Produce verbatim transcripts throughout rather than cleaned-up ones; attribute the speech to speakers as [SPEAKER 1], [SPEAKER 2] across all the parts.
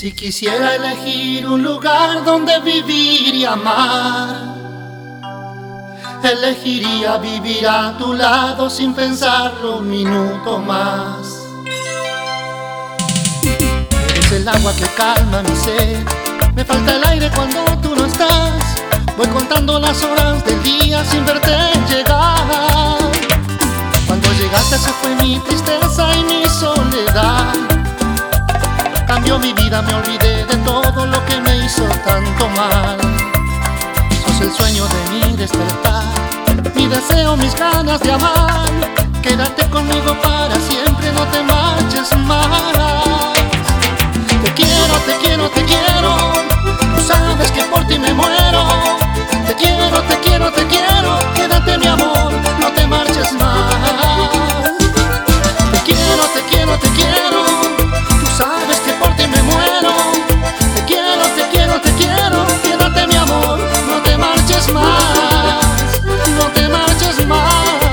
[SPEAKER 1] Si quisiera elegir un lugar donde vivir y amar, elegiría vivir a tu lado sin pensarlo un minuto más. Eres el agua que calma mi sed, me falta el aire cuando tú no estás. Voy contando las horas del día sin verte llegar. Cuando llegaste se fue mi tristeza y mi soledad. Cambió mi vida, me olvidé de todo lo que me hizo tanto mal. Sos el sueño de mi despertar, mi deseo, mis ganas de amar. Quédate conmigo para siempre, no te marches más. Te quiero, te quiero, te quiero, tú sabes que por ti me muero. Te quiero, te quiero, te quiero, quédate mi amor, no te marches más. Te quiero, te quiero, te quiero, tú sabes que por ti me muero. Te quiero, te quiero, te quiero, quédate mi amor, no te marches más, no te marches más.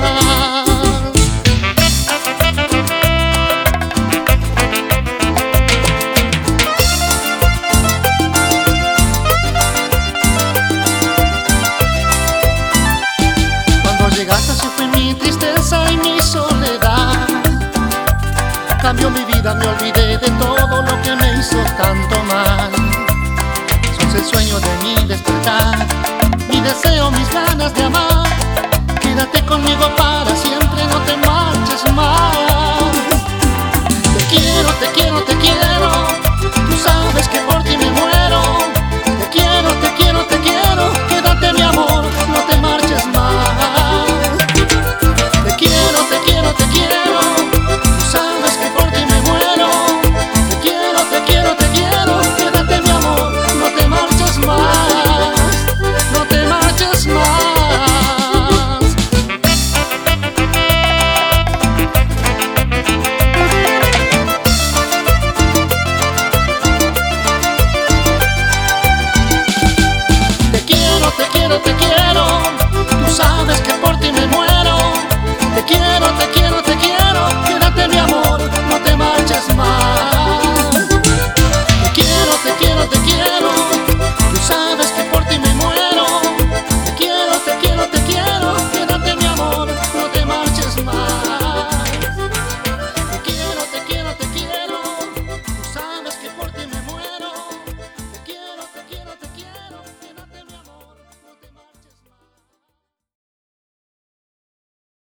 [SPEAKER 1] Llegaste se fue mi tristeza y mi soledad. Cambió mi vida, me olvidé de todo lo que me hizo tanto mal. Sos el sueño de mi despertar, mi deseo, mis ganas de amar. Quédate conmigo para siempre, no te marches más. Te quiero, te quiero, te quiero, tú sabes que por